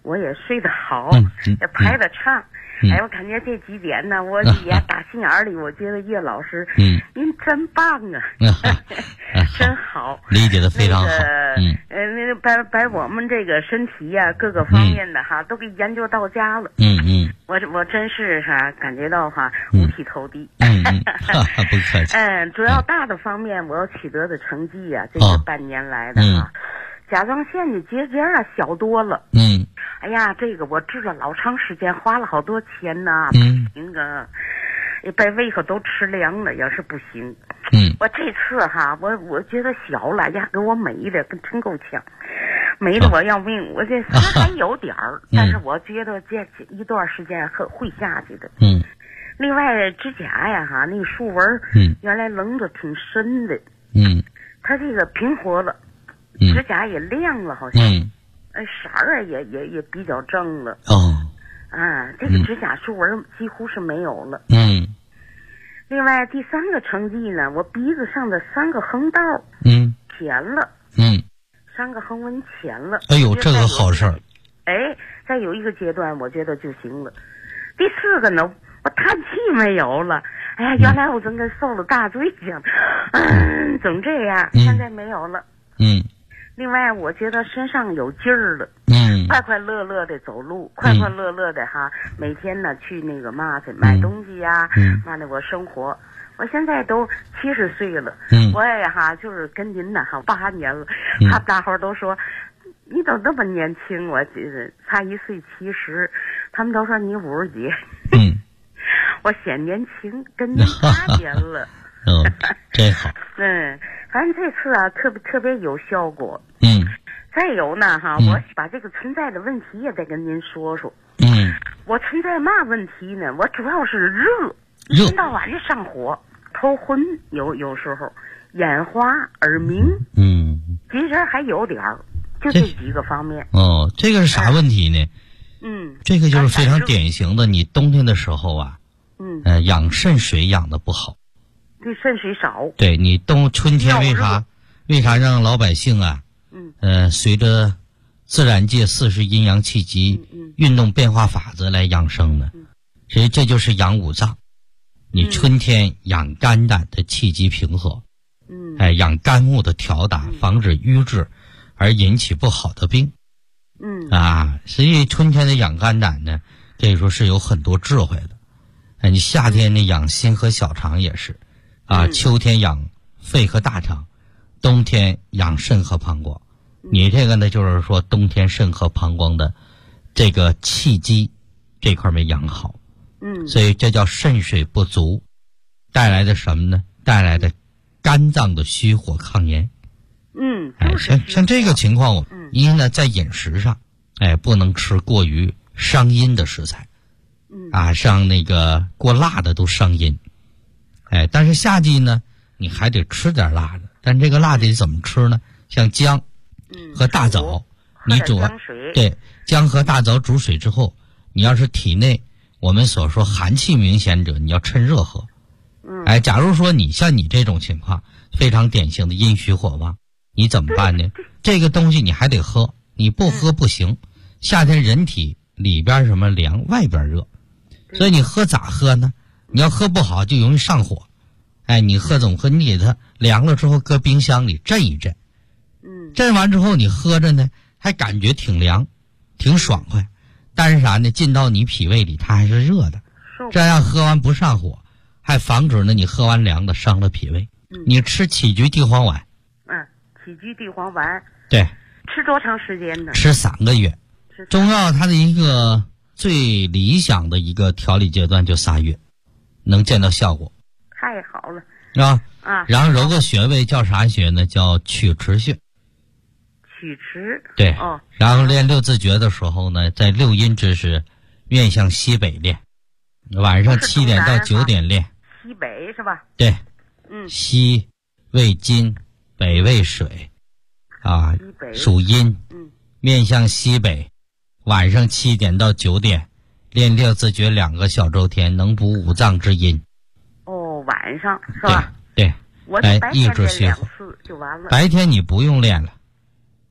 我也睡得好，也排得畅。哎，我感觉这几点呢，我也打心眼里，我觉得叶老师，您真棒啊，真好， 理解的非常好。 把我们这个身体呀，各个方面的哈，都给研究到家了。我真是哈，感觉到哈，五体投地。 不客气。 主要大的方面，我要取得的成绩呀，这个半年来的哈，甲状腺的结节啊小多了。哎呀，这个我治了老长时间，花了好多钱呐。那个把胃口都吃凉了，要是不行。我这次哈，我觉得小了呀，给我美的跟真够呛，美的我要命。我这还有点儿，但是我觉得这一段时间会下去的。另外指甲呀哈，那个竖纹原来棱着挺深的。它这个平活了，指甲也亮了，好像。色儿也比较正了。这个指甲竖纹几乎是没有了。另外第三个成绩呢，我鼻子上的3个横道填了。3个横纹填了。 哎呦，这个好事儿。 再有一个阶段我觉得就行了。第4个呢，我叹气没有了。哎呀，原来我真跟受了大罪一样，总这样，现在没有了。另外，我觉得身上有劲儿了，快快乐乐的走路，快快乐乐的哈，每天呢去那个去买东西呀，我生活。我现在都70岁了，我也哈就是跟您呢哈8年了，大伙儿都说你都那么年轻，我差1岁70，他们都说你50几，我显年轻，跟您8年了。 真好。 反正这次啊，特别有效果。再有呢哈，我把这个存在的问题也得跟您说说。我存在嘛问题呢？我主要是热，一天到晚就上火，头昏，有时候眼花耳鸣。其实还有点儿，就这几个方面。 这个是啥问题呢？这个就是非常典型的，你冬天的时候啊，养肾水养的不好。 对，肾水少。 对，你春天为啥让老百姓啊，随着自然界40阴阳气机运动变化法则来养生呢？其实这就是养五脏。你春天养肝胆的气机平和，养肝木的调达，防止瘀滞而引起不好的病。所以春天的养肝胆呢，可以说是有很多智慧的。你夏天呢养心和小肠也是。秋天养肺和大肠，冬天养肾和膀胱。你这个呢，就是说冬天肾和膀胱的这个气机这块没养好。所以这叫肾水不足，带来的什么呢？带来的肝脏的虚火抗炎。像这个情况，一呢在饮食上，不能吃过于伤阴的食材。像那个过辣的都伤阴。但是夏季呢，你还得吃点辣的，但这个辣的怎么吃呢？像姜和大枣，你煮对姜和大枣煮水之后，你要是体内我们所说寒气明显者，你要趁热喝。假如说你像你这种情况，非常典型的阴虚火旺，你怎么办呢？这个东西你还得喝，你不喝不行。夏天人体里边什么凉，外边热，所以你喝咋喝呢？你要喝不好就容易上火。你喝怎么喝？你给它凉了之后搁冰箱里镇一镇。镇完之后你喝着呢，还感觉挺凉，挺爽快。但是啥呢？进到你脾胃里它还是热的，这样喝完不上火，还防止呢你喝完凉的伤了脾胃。你吃杞菊地黄丸。 杞菊地黄丸。 对。 吃多长时间呢？ 吃3个月。中药它的一个最理想的一个调理阶段就3月，能见到效果。 太好了。 然后揉个穴位叫啥穴呢？叫曲池穴。 曲池。 对。然后练6字诀的时候呢，在6阴之时，面向西北练，晚上7点到9点练。 西北是吧？ 对。西为金，北为水，属阴。面向西北，晚上7点到9点练6字诀2个小周天，能补5脏之阴。 晚上是吧？ 对。 我白天练2 次就完了。 白天你不用练了。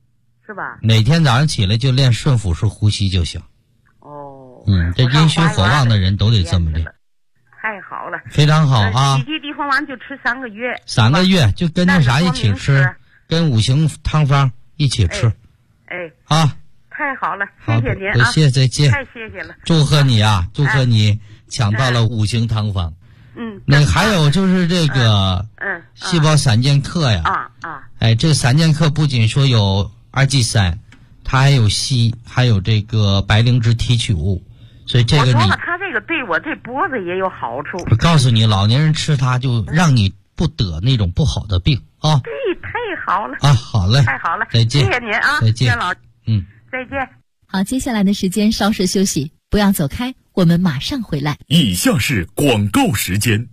是吧？ 每天早上起来就练顺腹式呼吸就行。 哦。 这阴虚火旺的人都得这么练。 太好了。 非常好啊。 几剂地黄丸就吃3个月。 3个月就跟那啥一起吃，跟五行汤方一起吃。啊。 太好了，谢谢您啊！ 谢谢，再见。 太谢谢了。 祝贺你啊！祝贺你抢到了五行汤方。那还有就是这个细胞散健克呀。这散健克不仅说有2G3，它还有硒，还有这个白灵芝提取物，所以这个我说了，它这个对我这脖子也有好处。 我告诉你，老年人吃它就让你不得那种不好的病啊。 对，太好了啊！好嘞， 太好了， 再见， 谢谢您啊， 再见， 老再见。 好，接下来的时间稍事休息，不要走开，我们马上回来。 以下是广告时间。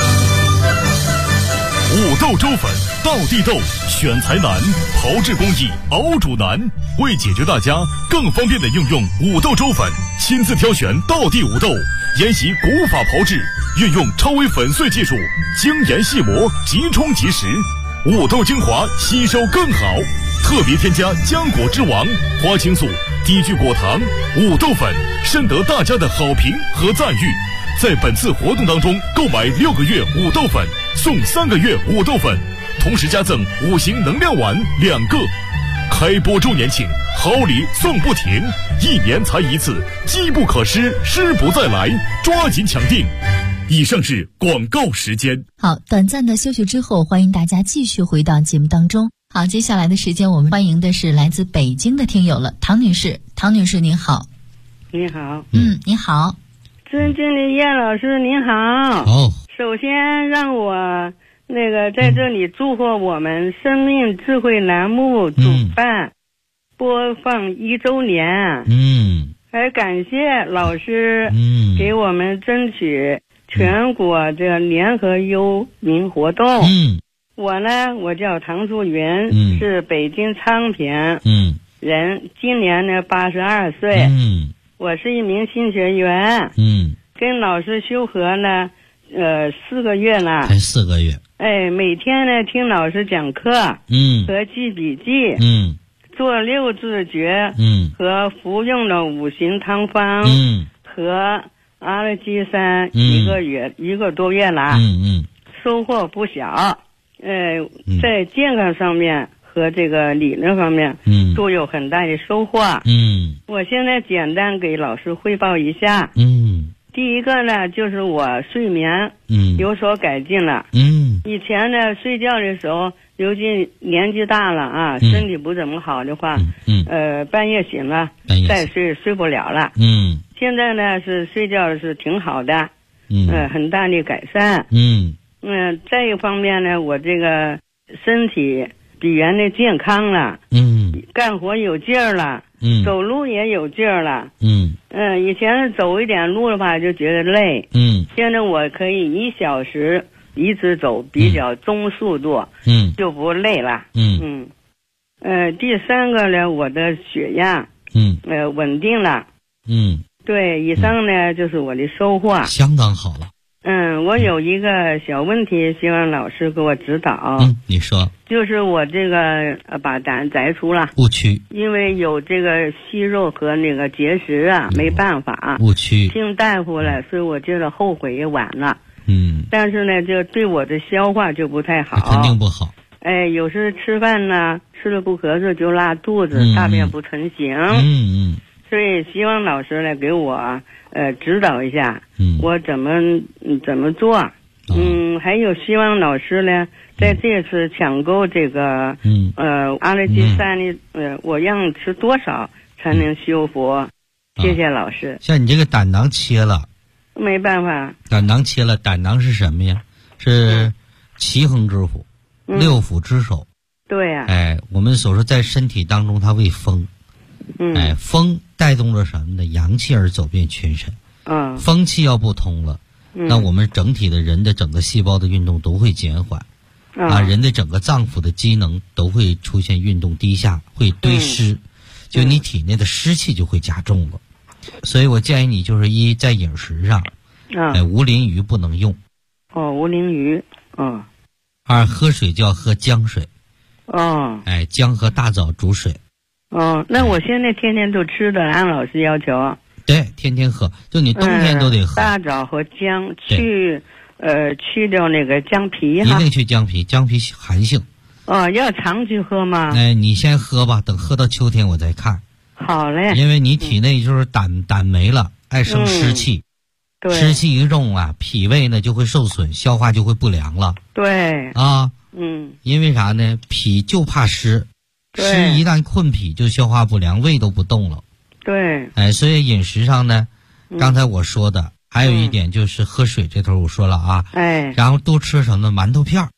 五豆粥粉，道地豆，选材难，炮制工艺，熬煮难。为解决大家更方便的应用五豆粥粉，亲自挑选道地五豆，沿袭古法炮制，运用超微粉碎技术，精研细磨，即冲即食，五豆精华吸收更好。特别添加浆果之王、花青素、低聚果糖、五豆粉，深得大家的好评和赞誉。在本次活动当中，购买6个月五豆粉送3个月五豆粉，同时加赠5行能量丸2个。开播周年庆，好礼送不停，1年才一次，机不可失，失不再来，抓紧抢订。以上是广告时间。 好，短暂的休息之后，欢迎大家继续回到节目当中。好，接下来的时间我们欢迎的是来自北京的听友了，唐女士。唐女士您好。 你好。 你好。 尊敬的叶老师您好。首先让我在这里祝贺我们生命智慧栏目主办播放1周年。还感谢老师给我们争取全国这联合优民活动。我叫唐素云，是北京昌平人，今年呢82岁。我是一名新学员。跟老师修和呢4个月了。 才4个月。 每天呢听老师讲课，和记笔记，做6字诀，和服用了5行汤方，和阿勒基山1个多月了，收获不小。在健康上面和这个理论方面，都有很大的收获。我现在简单给老师汇报一下。第一个呢，就是我睡眠有所改进了。以前呢睡觉的时候，尤其年纪大了啊，身体不怎么好的话，半夜醒了再睡不了了。现在呢是睡觉是挺好的，很大的改善。再一方面呢，我这个身体比原来健康了，干活有劲儿了，走路也有劲儿了。以前走一点路的话就觉得累，现在我可以1小时一直走，比较中速度，就不累了。第3个呢，我的血压稳定了。对，以上呢就是我的收获， 相当好了。 我有一个小问题，希望老师给我指导。 你说。 就是我这个把胆摘除了， 误区， 因为有这个息肉和结石啊，没办法， 误区， 听大夫了，所以我觉得后悔也晚了。但是呢，这对我的消化就不太好， 肯定不好。 有时吃饭呢，吃了不合适就拉肚子，大便不成形。所以希望老师呢给我指导一下，我怎么做。还有希望老师呢在这次抢购这个阿勒基山的我让吃多少才能修复？谢谢老师。 像你这个胆囊切了， 没办法。 胆囊切了，胆囊是什么呀？是奇恒之府，6腑之首。 对呀。 我们所说在身体当中它为风。风带动了什么呢？阳气而走遍全身。风气要不通了，那我们整体的人的整个细胞的运动都会减缓，人的整个脏腑的机能都会出现运动低下，会堆湿，就你体内的湿气就会加重了。所以我建议你就是在饮食上，无鳞鱼不能用。 无鳞鱼。 2喝水就要喝姜水。姜和大枣煮水。 那我现在天天都吃的，按老师要求。 对，天天喝，就你冬天都得喝。 大枣和姜去掉那个姜皮哈。 一定去姜皮，姜皮寒性。 要常去喝吗？ 你先喝吧，等喝到秋天我再看。 好嘞。 因为你体内就是胆没了，爱生湿气。 对。 湿气一重啊，脾胃呢就会受损，消化就会不良了。 对。 因为啥呢？脾就怕湿，湿一旦困脾就消化不良，胃都不动了。 对。 所以饮食上呢，刚才我说的还有一点就是喝水这头我说了啊。然后多吃什么馒头片儿。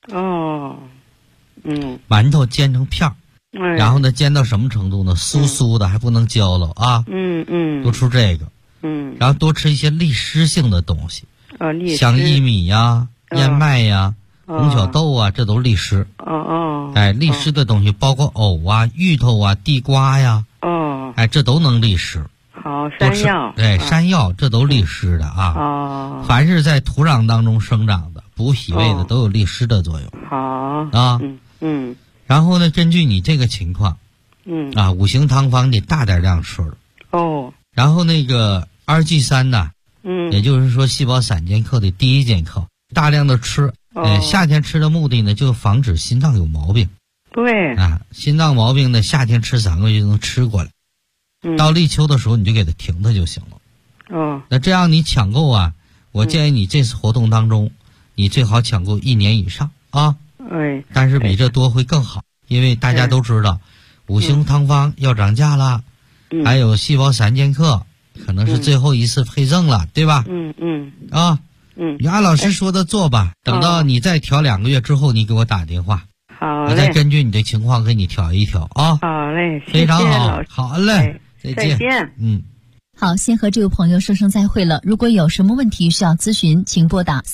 馒头煎成片儿。然后呢，煎到什么程度呢？酥酥的，还不能焦了啊。多吃这个。然后多吃一些利湿性的东西。像薏米呀、燕麦呀、红小豆啊，这都利湿。利湿的东西包括藕啊、芋头啊、地瓜呀。这都能利湿。 好，山药。 山药这都利湿的啊。凡是在土壤当中生长的、补脾胃的，都有利湿的作用。 好啊。然后呢，根据你这个情况，五行汤方你大点量吃了。然后那个2G3呢，也就是说细胞散健克的第一健克，大量的吃。夏天吃的目的呢，就防止心脏有毛病。 对。 心脏毛病呢，夏天吃3个月就能吃过来。到立秋的时候你就给它停它就行了。那这样你抢购啊，我建议你这次活动当中，你最好抢购1年以上啊。但是比这多会更好，因为大家都知道，五行汤方要涨价了，还有细胞散健克可能是最后一次配赠了，对吧？你按老师说的做吧，等到你再调2个月之后，你给我打电话。 好嘞。 我再根据你的情况给你调一调啊。 好嘞， 非常好，好嘞，再见。 好，先和这位朋友说声再会了。如果有什么问题需要咨询，请拨打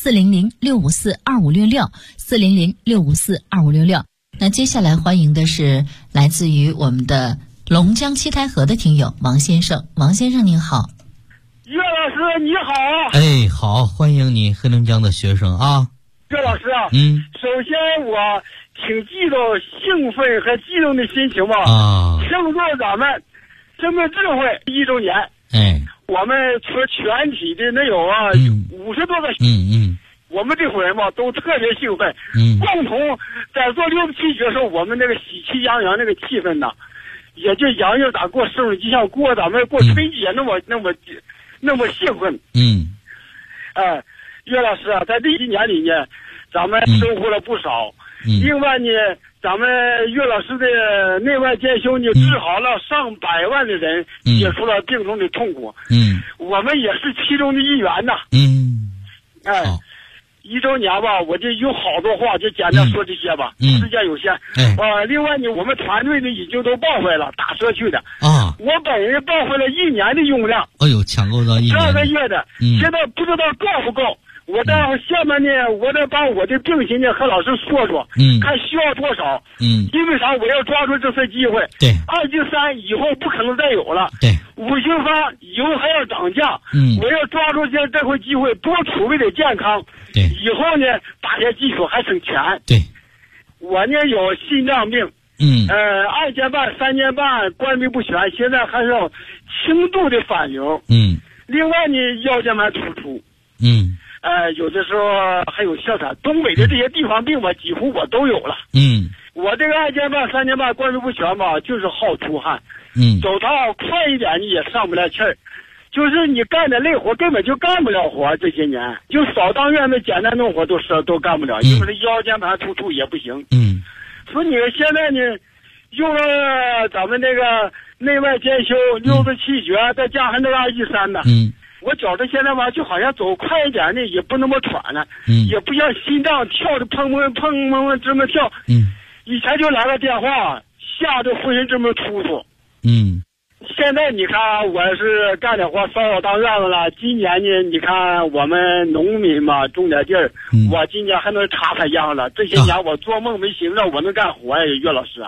400-654-2566，400-654-2566。那接下来欢迎的是来自于我们的龙江七台河的听友王先生。王先生您好。 岳老师你好。 好，欢迎你，黑龙江的学生啊。 岳老师啊，首先我挺激动、兴奋和激动的心情吧。庆祝咱们生命智慧1周年。我们全体的能有50多个。我们这伙人吧都特别兴奋。共同在做6期节的时候，我们那个喜气洋洋那个气氛呢，也就洋洋咋过生日，就像过咱们过春节那么兴奋。岳老师啊，在这1年里呢，咱们收获了不少。另外呢，咱们岳老师的内外兼修呢，治好了上百万的人，解除了病中的痛苦。我们也是其中的一员呐。1周年吧，我就有好多话，就简单说这些吧。时间有限。另外呢，我们团队呢已经都报回了，打社区的。我本人报回了1年的用量。 抢购到1年。 12个月的，现在不知道够不够。我在下面呢，我得把我的病情呢和老师说说，看需要多少。因为啥？我要抓住这次机会。2G3以后不可能再有了。五行方以后还要涨价。我要抓住这回机会，多储备点健康。以后呢，打下基础还省钱。我呢有心脏病。2年半、3年半关闭不全，现在还是要轻度的反流。另外呢，腰间盘突出。有的时候还有哮喘，东北的这些地方病吧，几乎我都有了。我这个2年半、3年半关闭不全吧，就是好出汗。走道快一点你也上不来气儿，就是你干点累活根本就干不了活。这些年就扫当院的简单农活都干不了，因为这腰间盘突出也不行。所以你现在呢，用了咱们这个内外兼修6字气诀，再加上那个2G3呢。我觉得现在吧，就好像走快一点呢，也不那么喘了，也不像心脏跳的砰砰砰砰这么跳。以前就来个电话，吓得浑身这么突突。现在你看，我是干点活，扫当院子了。今年呢，你看我们农民嘛，种点地儿，我今年还能插秧了。这些年我做梦没寻思我能干活呀，岳老师啊。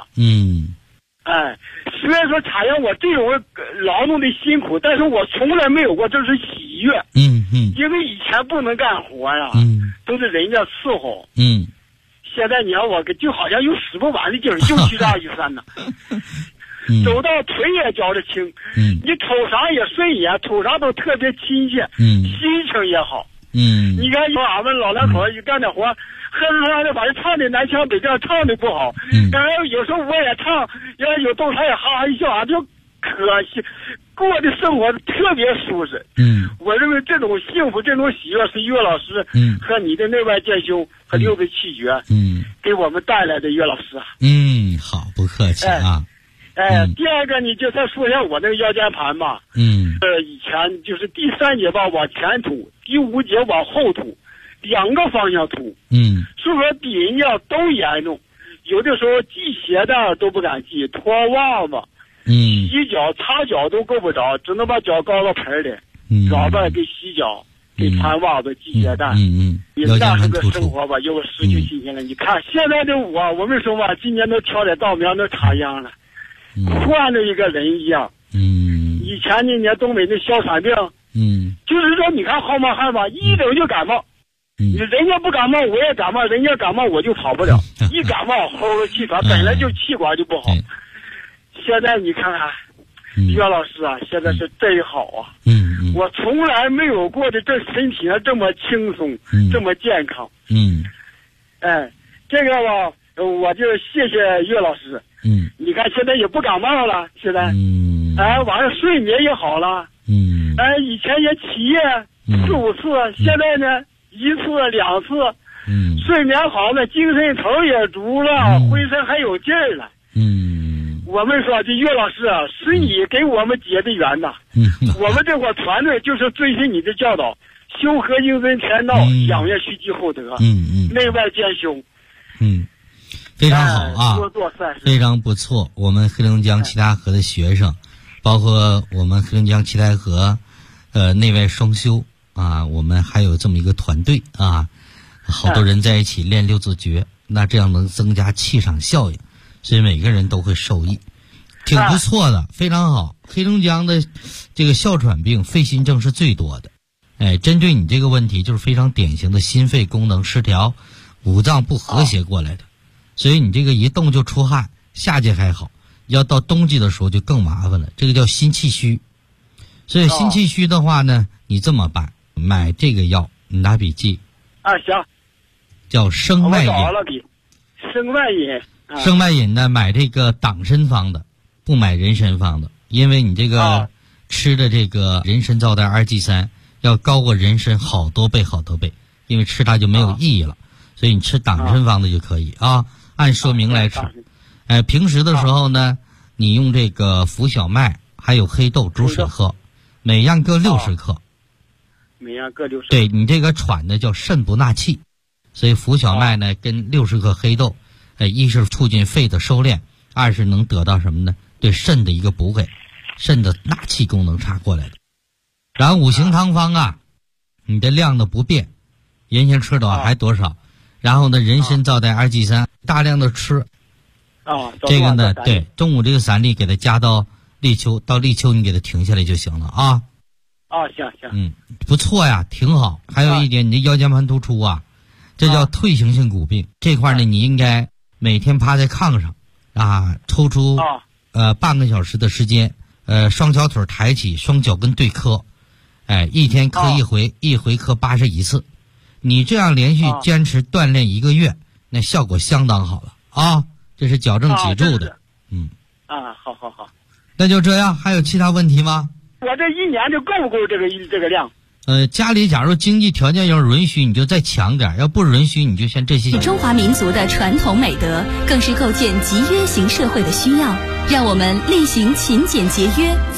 虽然说插秧我这种劳动的辛苦，但是我从来没有过这是喜悦。因为以前不能干活呀，都是人家伺候。现在你让我就好像有使不完的劲儿，就去2G3呢。 走到腿也觉着轻，你瞅啥也顺眼，瞅啥都特别亲切，心情也好。你看俺们老两口一干点活，哼的，反正唱的南腔北调，唱的不好。然后有时候我也唱，要有动他也哈哈一笑，就可惜，过的生活特别舒适。我认为这种幸福，这种喜悦是岳老师和你的内外健兄和六位气绝给我们带来的。岳老师啊， 好，不客气啊。 第二个你就再说一下我那个腰间盘吧。以前就是第3节吧往前吐，第5节往后吐，2个方向吐。所以说比人家都严重，有的时候系鞋带都不敢系，脱袜子，洗脚擦脚都够不着，只能把脚高到盆里，老伴给洗脚，给穿袜子系鞋带。你这样个生活吧，又失去信心了。你看现在的我们说吧，今年都挑点稻苗都插秧了，换了一个人一样。以前那年东北那哮喘病，就是说你看号冒汗吧，一整就感冒。人家不感冒我也感冒，人家感冒我就跑不了，一感冒齁气喘，本来就气管就不好。现在你看看岳老师啊，现在是真好啊。我从来没有过的这身体上这么轻松，这么健康。这个吧我就谢谢岳老师。你看现在也不感冒了，现在完了睡眠也好了。以前也起夜4、5次，现在呢1次2次，睡眠好了，精神头也足了，浑身还有劲儿了。我们说这岳老师啊，是你给我们结的缘呐。我们这伙团队就是遵循你的教导，修和应尊前道，养乐蓄积厚德，内外兼修。 非常好啊， 多做善事， 非常不错。我们黑龙江七台河的学生，包括我们黑龙江七台河内外双修啊，我们还有这么一个团队啊，好多人在一起练6字诀，那这样能增加气场效应，所以每个人都会受益，挺不错的，非常好。黑龙江的这个哮喘病、肺心症是最多的。针对你这个问题，就是非常典型的心肺功能失调、五脏不和谐过来的。所以你这个一动就出汗，夏季还好，要到冬季的时候就更麻烦了，这个叫心气虚。所以心气虚的话呢，你这么办，买这个药，你拿笔记。 行。 叫生脉饮。 我找了笔。生脉饮。 生脉饮呢，买这个党参方的，不买人参方的，因为你这个吃的这个人参皂苷2G3要高过人参好多倍，因为吃它就没有意义了，所以你吃党参方的就可以啊。按说明来吃。平时的时候呢，你用这个浮小麦还有黑豆煮水喝，每样各60克。 每样各60克。 对，你这个喘的叫肾不纳气，所以浮小麦呢跟60克黑豆，一是促进肺的收敛，二是能得到什么呢？对肾的一个补给，肾的纳气功能差过来的。然后五行汤方啊，你的量的不变，原先吃的还多少？然后呢，人参皂苷2G3大量的吃。这个呢，对，中午这个3粒给它加到立秋，到立秋你给它停下来就行了啊。 行。 不错呀，挺好。还有一点，你这腰间盘突出啊，这叫退行性骨病。这块呢，你应该每天趴在炕上啊，抽出半个小时的时间，双小腿抬起，双脚跟对磕，一天磕一回，一回磕81次。你这样连续坚持锻炼1个月，那效果相当好了啊！这是矫正脊柱的。 好。 那就这样，还有其他问题吗？ 我这1年就够不够这个量？ 家里假如经济条件要允许，你就再强点；要不允许，你就像这些。 中华民族的传统美德，更是构建集约型社会的需要。让我们厉行勤俭节约。